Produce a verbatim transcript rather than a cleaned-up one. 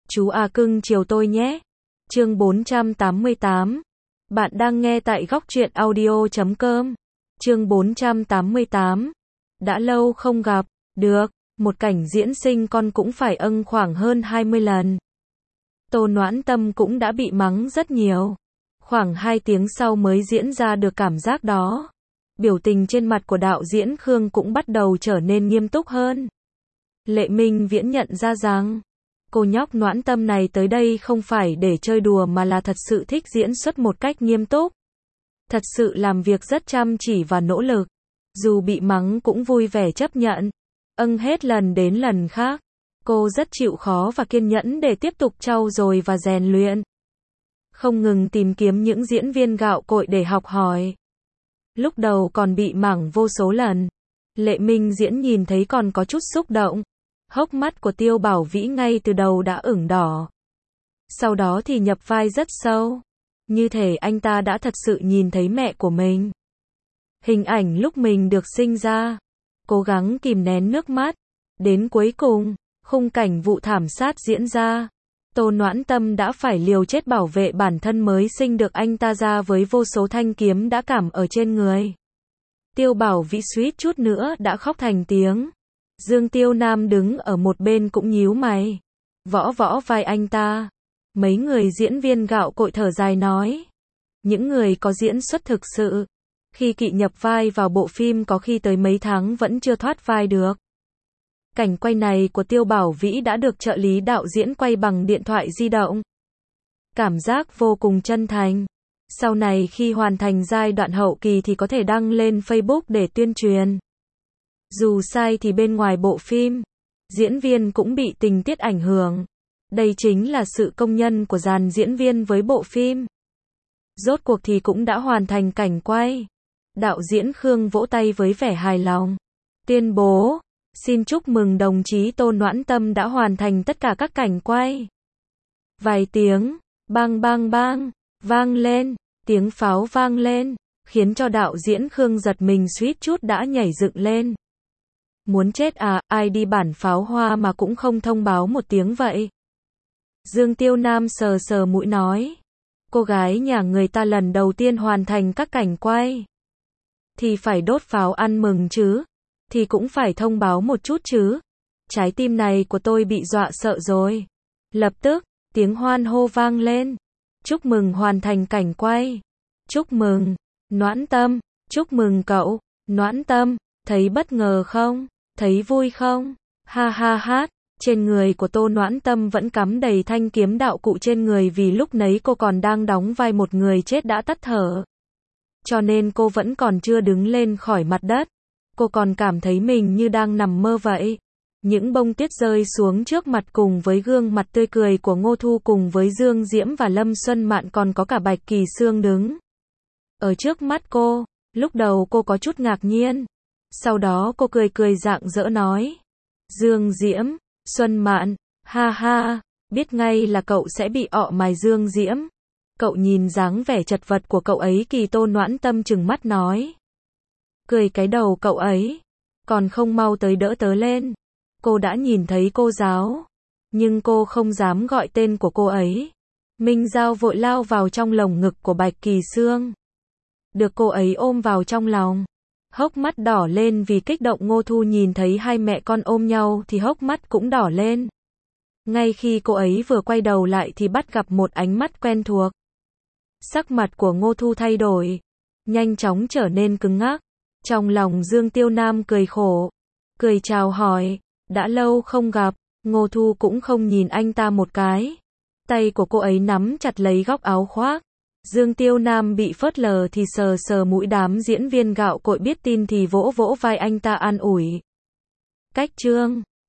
Chú à cưng chiều tôi nhé. Chương bốn trăm tám mươi tám. Bạn đang nghe tại góc truyện audio chấm com. Chương bốn trăm tám mươi tám. Đã lâu không gặp. Được, một cảnh diễn sinh con cũng phải âng khoảng hơn hai mươi lần. Tô Noãn Tâm cũng đã bị mắng rất nhiều. Khoảng hai tiếng sau mới diễn ra được cảm giác đó. Biểu tình trên mặt của đạo diễn Khương cũng bắt đầu trở nên nghiêm túc hơn. Lệ Minh Viễn nhận ra rằng, cô nhóc Noãn Tâm này tới đây không phải để chơi đùa mà là thật sự thích diễn xuất một cách nghiêm túc. Thật sự làm việc rất chăm chỉ và nỗ lực. Dù bị mắng cũng vui vẻ chấp nhận. Âng hết lần đến lần khác. Cô rất chịu khó và kiên nhẫn để tiếp tục trau dồi và rèn luyện. Không ngừng tìm kiếm những diễn viên gạo cội để học hỏi. Lúc đầu còn bị mảng vô số lần. Lệ Minh Diễn nhìn thấy còn có chút xúc động. Hốc mắt của Tiêu Bảo Vĩ ngay từ đầu đã ửng đỏ. Sau đó thì nhập vai rất sâu. Như thể anh ta đã thật sự nhìn thấy mẹ của mình. Hình ảnh lúc mình được sinh ra. Cố gắng kìm nén nước mắt. Đến cuối cùng, khung cảnh vụ thảm sát diễn ra. Tô Noãn Tâm đã phải liều chết bảo vệ bản thân mới sinh được anh ta ra với vô số thanh kiếm đã cảm ở trên người. Tiêu Bảo Vĩ suýt chút nữa đã khóc thành tiếng. Dương Tiêu Nam đứng ở một bên cũng nhíu mày. Võ võ vai anh ta. Mấy người diễn viên gạo cội thở dài nói. Những người có diễn xuất thực sự. Khi kỵ nhập vai vào bộ phim có khi tới mấy tháng vẫn chưa thoát vai được. Cảnh quay này của Tiêu Bảo Vĩ đã được trợ lý đạo diễn quay bằng điện thoại di động. Cảm giác vô cùng chân thành. Sau này khi hoàn thành giai đoạn hậu kỳ thì có thể đăng lên Facebook để tuyên truyền. Dù sai thì bên ngoài bộ phim, diễn viên cũng bị tình tiết ảnh hưởng. Đây chính là sự công nhân của dàn diễn viên với bộ phim. Rốt cuộc thì cũng đã hoàn thành cảnh quay. Đạo diễn Khương vỗ tay với vẻ hài lòng. Tuyên bố, xin chúc mừng đồng chí Tô Noãn Tâm đã hoàn thành tất cả các cảnh quay. Vài tiếng, bang bang bang, vang lên, tiếng pháo vang lên, khiến cho đạo diễn Khương giật mình suýt chút đã nhảy dựng lên. Muốn chết à, ai đi bản pháo hoa mà cũng không thông báo một tiếng vậy. Dương Tiêu Nam sờ sờ mũi nói. Cô gái nhà người ta lần đầu tiên hoàn thành các cảnh quay. Thì phải đốt pháo ăn mừng chứ. Thì cũng phải thông báo một chút chứ. Trái tim này của tôi bị dọa sợ rồi. Lập tức, tiếng hoan hô vang lên. Chúc mừng hoàn thành cảnh quay. Chúc mừng, Noãn Tâm. Chúc mừng cậu, Noãn Tâm. Thấy bất ngờ không? Thấy vui không? Ha ha ha. Trên người của Tô Noãn Tâm vẫn cắm đầy thanh kiếm đạo cụ trên người vì lúc nấy cô còn đang đóng vai một người chết đã tắt thở. Cho nên cô vẫn còn chưa đứng lên khỏi mặt đất. Cô còn cảm thấy mình như đang nằm mơ vậy. Những bông tuyết rơi xuống trước mặt cùng với gương mặt tươi cười của Ngô Thu cùng với Dương Diễm và Lâm Xuân Mạn còn có cả Bạch Kỳ Sương đứng ở trước mắt cô. Lúc đầu cô có chút ngạc nhiên. Sau đó cô cười cười rạng rỡ nói. Dương Diễm, Xuân Mạn, ha ha, biết ngay là cậu sẽ bị ọ mài Dương Diễm. Cậu nhìn dáng vẻ chật vật của cậu ấy kỳ Tô Noãn Tâm trừng mắt nói. Cười cái đầu cậu ấy, còn không mau tới đỡ tớ lên. Cô đã nhìn thấy cô giáo, nhưng cô không dám gọi tên của cô ấy. Minh Giao vội lao vào trong lồng ngực của Bạch Kỳ Sương. Được cô ấy ôm vào trong lòng. Hốc mắt đỏ lên vì kích động. Ngô Thu nhìn thấy hai mẹ con ôm nhau thì hốc mắt cũng đỏ lên. Ngay khi cô ấy vừa quay đầu lại thì bắt gặp một ánh mắt quen thuộc. Sắc mặt của Ngô Thu thay đổi, nhanh chóng trở nên cứng ngắc. Trong lòng Dương Tiêu Nam cười khổ, cười chào hỏi, đã lâu không gặp. Ngô Thu cũng không nhìn anh ta một cái. Tay của cô ấy nắm chặt lấy góc áo khoác. Dương Tiêu Nam bị phớt lờ thì sờ sờ mũi. Đám diễn viên gạo cội biết tin thì vỗ vỗ vai anh ta an ủi. Cách chương